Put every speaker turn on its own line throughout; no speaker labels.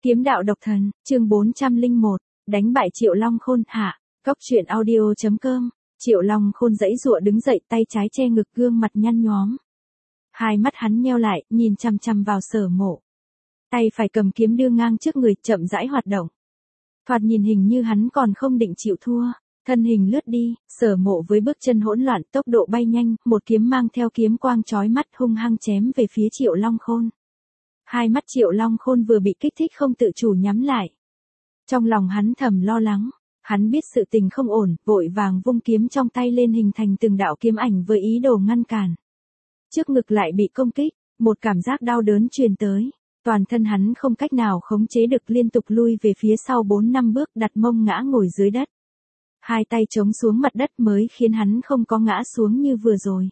Kiếm đạo độc thần, chương 401, đánh bại Triệu Long Khôn hạ, Cốc truyện audio.com, Triệu Long Khôn giãy giụa đứng dậy, tay trái che ngực, gương mặt nhăn nhóm. Hai mắt hắn nheo lại, nhìn chằm chằm vào Sở Mộ. Tay phải cầm kiếm đưa ngang trước người, chậm rãi hoạt động. Thoạt nhìn hình như hắn còn không định chịu thua, thân hình lướt đi, Sở Mộ với bước chân hỗn loạn, tốc độ bay nhanh, một kiếm mang theo kiếm quang chói mắt hung hăng chém về phía Triệu Long Khôn. Hai mắt Triệu Long Khôn vừa bị kích thích không tự chủ nhắm lại. Trong lòng hắn thầm lo lắng, hắn biết sự tình không ổn, vội vàng vung kiếm trong tay lên hình thành từng đạo kiếm ảnh với ý đồ ngăn cản. Trước ngực lại bị công kích, một cảm giác đau đớn truyền tới, toàn thân hắn không cách nào khống chế được, liên tục lui về phía sau 4-5 bước, đặt mông ngã ngồi dưới đất. Hai tay chống xuống mặt đất mới khiến hắn không có ngã xuống như vừa rồi.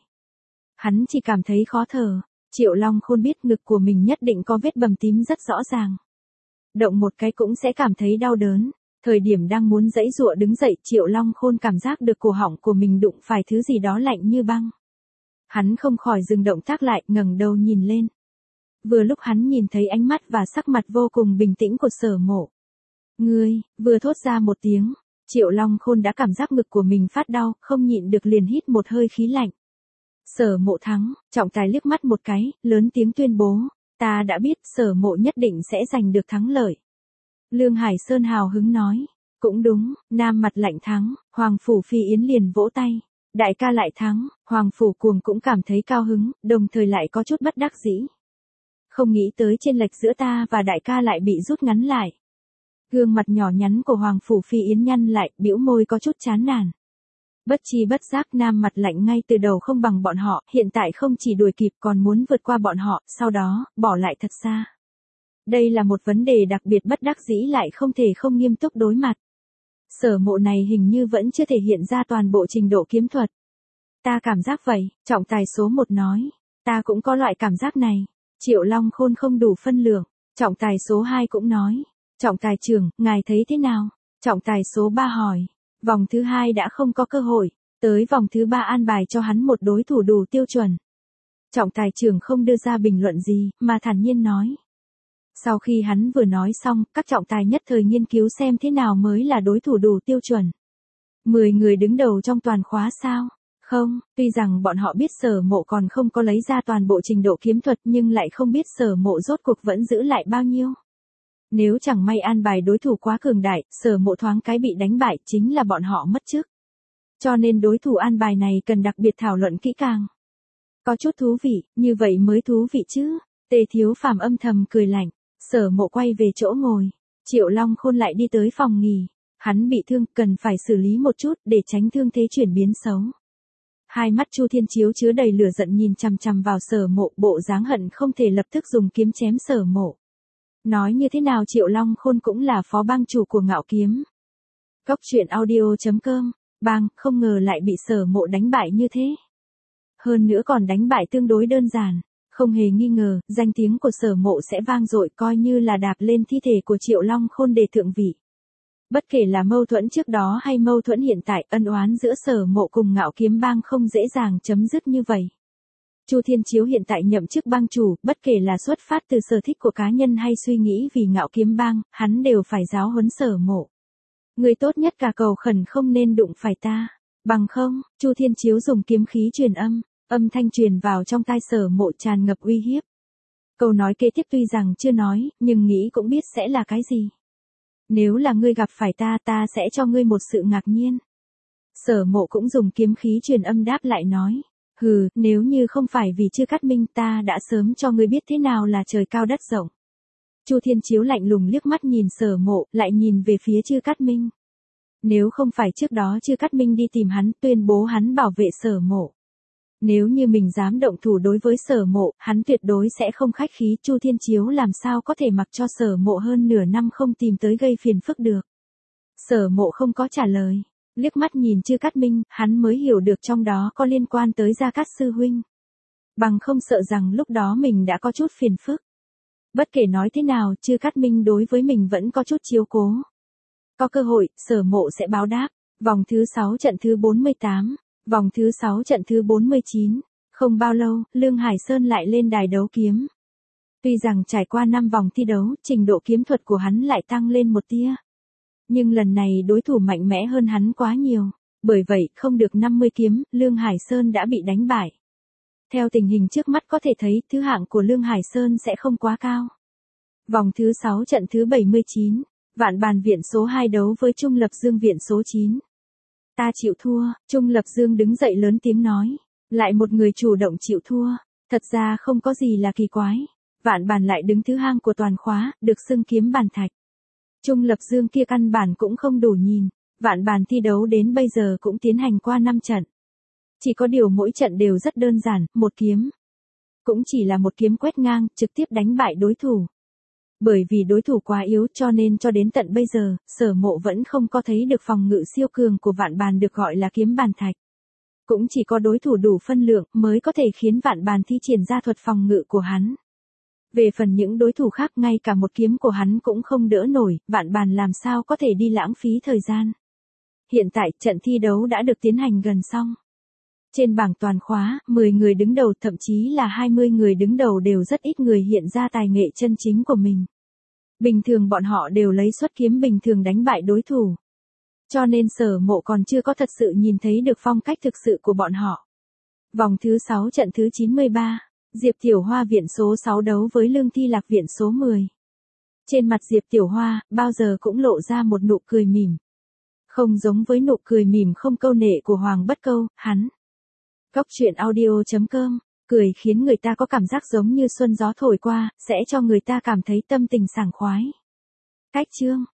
Hắn chỉ cảm thấy khó thở. Triệu Long Khôn biết ngực của mình nhất định có vết bầm tím rất rõ ràng. Động một cái cũng sẽ cảm thấy đau đớn. Thời điểm đang muốn giãy giụa đứng dậy, Triệu Long Khôn cảm giác được cổ họng của mình đụng phải thứ gì đó lạnh như băng. Hắn không khỏi dừng động tác lại, ngẩng đầu nhìn lên. Vừa lúc hắn nhìn thấy ánh mắt và sắc mặt vô cùng bình tĩnh của Sở Mộ. Ngươi, vừa thốt ra một tiếng, Triệu Long Khôn đã cảm giác ngực của mình phát đau, không nhịn được liền hít một hơi khí lạnh. Sở Mộ thắng, trọng tài liếc mắt một cái, lớn tiếng tuyên bố, ta đã biết Sở Mộ nhất định sẽ giành được thắng lợi. Lương Hải Sơn hào hứng nói, cũng đúng, Nam Mặt Lạnh thắng, Hoàng Phủ Phi Yến liền vỗ tay, đại ca lại thắng, Hoàng Phủ Cuồng cũng cảm thấy cao hứng, đồng thời lại có chút bất đắc dĩ. Không nghĩ tới chênh lệch giữa ta và đại ca lại bị rút ngắn lại. Gương mặt nhỏ nhắn của Hoàng Phủ Phi Yến nhăn lại, bĩu môi có chút chán nản. Bất chi bất giác Nam Mặt Lạnh ngay từ đầu không bằng bọn họ, hiện tại không chỉ đuổi kịp còn muốn vượt qua bọn họ, sau đó, bỏ lại thật xa. Đây là một vấn đề đặc biệt bất đắc dĩ lại không thể không nghiêm túc đối mặt. Sở Mộ này hình như vẫn chưa thể hiện ra toàn bộ trình độ kiếm thuật. Ta cảm giác vậy, trọng tài số 1 nói. Ta cũng có loại cảm giác này. Triệu Long Khôn không đủ phân lượng. Trọng tài số 2 cũng nói. Trọng tài trưởng, ngài thấy thế nào? Trọng tài số 3 hỏi. Vòng thứ 2 đã không có cơ hội, tới vòng thứ 3 an bài cho hắn một đối thủ đủ tiêu chuẩn. Trọng tài trưởng không đưa ra bình luận gì, mà thản nhiên nói. Sau khi hắn vừa nói xong, các trọng tài nhất thời nghiên cứu xem thế nào mới là đối thủ đủ tiêu chuẩn. 10 người đứng đầu trong toàn khóa sao? Không, tuy rằng bọn họ biết Sở Mộ còn không có lấy ra toàn bộ trình độ kiếm thuật nhưng lại không biết Sở Mộ rốt cuộc vẫn giữ lại bao nhiêu. Nếu chẳng may an bài đối thủ quá cường đại, Sở Mộ thoáng cái bị đánh bại chính là bọn họ mất chức. Cho nên đối thủ an bài này cần đặc biệt thảo luận kỹ càng. Có chút thú vị, như vậy mới thú vị chứ. Tề Thiếu Phàm âm thầm cười lạnh. Sở Mộ quay về chỗ ngồi. Triệu Long Khôn lại đi tới phòng nghỉ. Hắn bị thương, cần phải xử lý một chút để tránh thương thế chuyển biến xấu. Hai mắt Chu Thiên Chiếu chứa đầy lửa giận nhìn chằm chằm vào Sở Mộ, bộ dáng hận không thể lập tức dùng kiếm chém Sở Mộ. Nói như thế nào Triệu Long Khôn cũng là phó bang chủ của Ngạo Kiếm. Cốc truyện audio.com, bang, không ngờ lại bị Sở Mộ đánh bại như thế. Hơn nữa còn đánh bại tương đối đơn giản, không hề nghi ngờ, danh tiếng của Sở Mộ sẽ vang dội, coi như là đạp lên thi thể của Triệu Long Khôn để thượng vị. Bất kể là mâu thuẫn trước đó hay mâu thuẫn hiện tại, ân oán giữa Sở Mộ cùng Ngạo Kiếm bang không dễ dàng chấm dứt như vậy. Chu Thiên Chiếu hiện tại nhậm chức bang chủ, bất kể là xuất phát từ sở thích của cá nhân hay suy nghĩ vì Ngạo Kiếm bang, hắn đều phải giáo huấn Sở Mộ. Người tốt nhất cả cầu khẩn không nên đụng phải ta, bằng không, Chu Thiên Chiếu dùng kiếm khí truyền âm thanh truyền vào trong tai Sở Mộ tràn ngập uy hiếp. Câu nói kế tiếp tuy rằng chưa nói, nhưng nghĩ cũng biết sẽ là cái gì. Nếu là ngươi gặp phải ta sẽ cho ngươi một sự ngạc nhiên. Sở Mộ cũng dùng kiếm khí truyền âm đáp lại nói. Hừ, nếu như không phải vì Chư Cát Minh ta đã sớm cho ngươi biết thế nào là trời cao đất rộng. Chu Thiên Chiếu lạnh lùng liếc mắt nhìn Sở Mộ, lại nhìn về phía Chư Cát Minh. Nếu không phải trước đó Chư Cát Minh đi tìm hắn, tuyên bố hắn bảo vệ Sở Mộ. Nếu như mình dám động thủ đối với Sở Mộ, hắn tuyệt đối sẽ không khách khí. Chu Thiên Chiếu làm sao có thể mặc cho Sở Mộ hơn nửa năm không tìm tới gây phiền phức được. Sở Mộ không có trả lời. Liếc mắt nhìn Chư Cát Minh, hắn mới hiểu được trong đó có liên quan tới Gia Cát sư huynh. Bằng không sợ rằng lúc đó mình đã có chút phiền phức. Bất kể nói thế nào, Chư Cát Minh đối với mình vẫn có chút chiếu cố. Có cơ hội, Sở Mộ sẽ báo đáp. Vòng thứ 6 trận thứ 48, vòng thứ 6 trận thứ 49. Không bao lâu, Lương Hải Sơn lại lên đài đấu kiếm. Tuy rằng trải qua 5 vòng thi đấu, trình độ kiếm thuật của hắn lại tăng lên một tia. Nhưng lần này đối thủ mạnh mẽ hơn hắn quá nhiều. Bởi vậy, không được 50 kiếm, Lương Hải Sơn đã bị đánh bại. Theo tình hình trước mắt có thể thấy, thứ hạng của Lương Hải Sơn sẽ không quá cao. Vòng thứ 6 trận thứ 79, Vạn Bàn viện số 2 đấu với Trung Lập Dương viện số 9. Ta chịu thua, Trung Lập Dương đứng dậy lớn tiếng nói. Lại một người chủ động chịu thua, thật ra không có gì là kỳ quái. Vạn Bàn lại đứng thứ hang của toàn khóa, được xưng kiếm bàn thạch. Trung Lập Dương kia căn bản cũng không đủ nhìn. Vạn Bàn thi đấu đến bây giờ cũng tiến hành qua 5 trận. Chỉ có điều mỗi trận đều rất đơn giản, một kiếm. Cũng chỉ là một kiếm quét ngang, trực tiếp đánh bại đối thủ. Bởi vì đối thủ quá yếu cho nên cho đến tận bây giờ, Sở Mộ vẫn không có thấy được phòng ngự siêu cường của Vạn Bàn được gọi là kiếm bàn thạch. Cũng chỉ có đối thủ đủ phân lượng mới có thể khiến Vạn Bàn thi triển ra thuật phòng ngự của hắn. Về phần những đối thủ khác ngay cả một kiếm của hắn cũng không đỡ nổi, Vạn Bàn làm sao có thể đi lãng phí thời gian. Hiện tại trận thi đấu đã được tiến hành gần xong. Trên bảng toàn khóa, 10 người đứng đầu thậm chí là 20 người đứng đầu đều rất ít người hiện ra tài nghệ chân chính của mình. Bình thường bọn họ đều lấy xuất kiếm bình thường đánh bại đối thủ. Cho nên Sở Mộ còn chưa có thật sự nhìn thấy được phong cách thực sự của bọn họ. Vòng thứ 6 trận thứ 93, Diệp Tiểu Hoa viện số 6 đấu với Lương Thi Lạc viện số 10. Trên mặt Diệp Tiểu Hoa, bao giờ cũng lộ ra một nụ cười mỉm. Không giống với nụ cười mỉm không câu nệ của Hoàng Bất Câu, hắn. Góc truyện audio.com, cười khiến người ta có cảm giác giống như xuân gió thổi qua, sẽ cho người ta cảm thấy tâm tình sảng khoái. Cách chương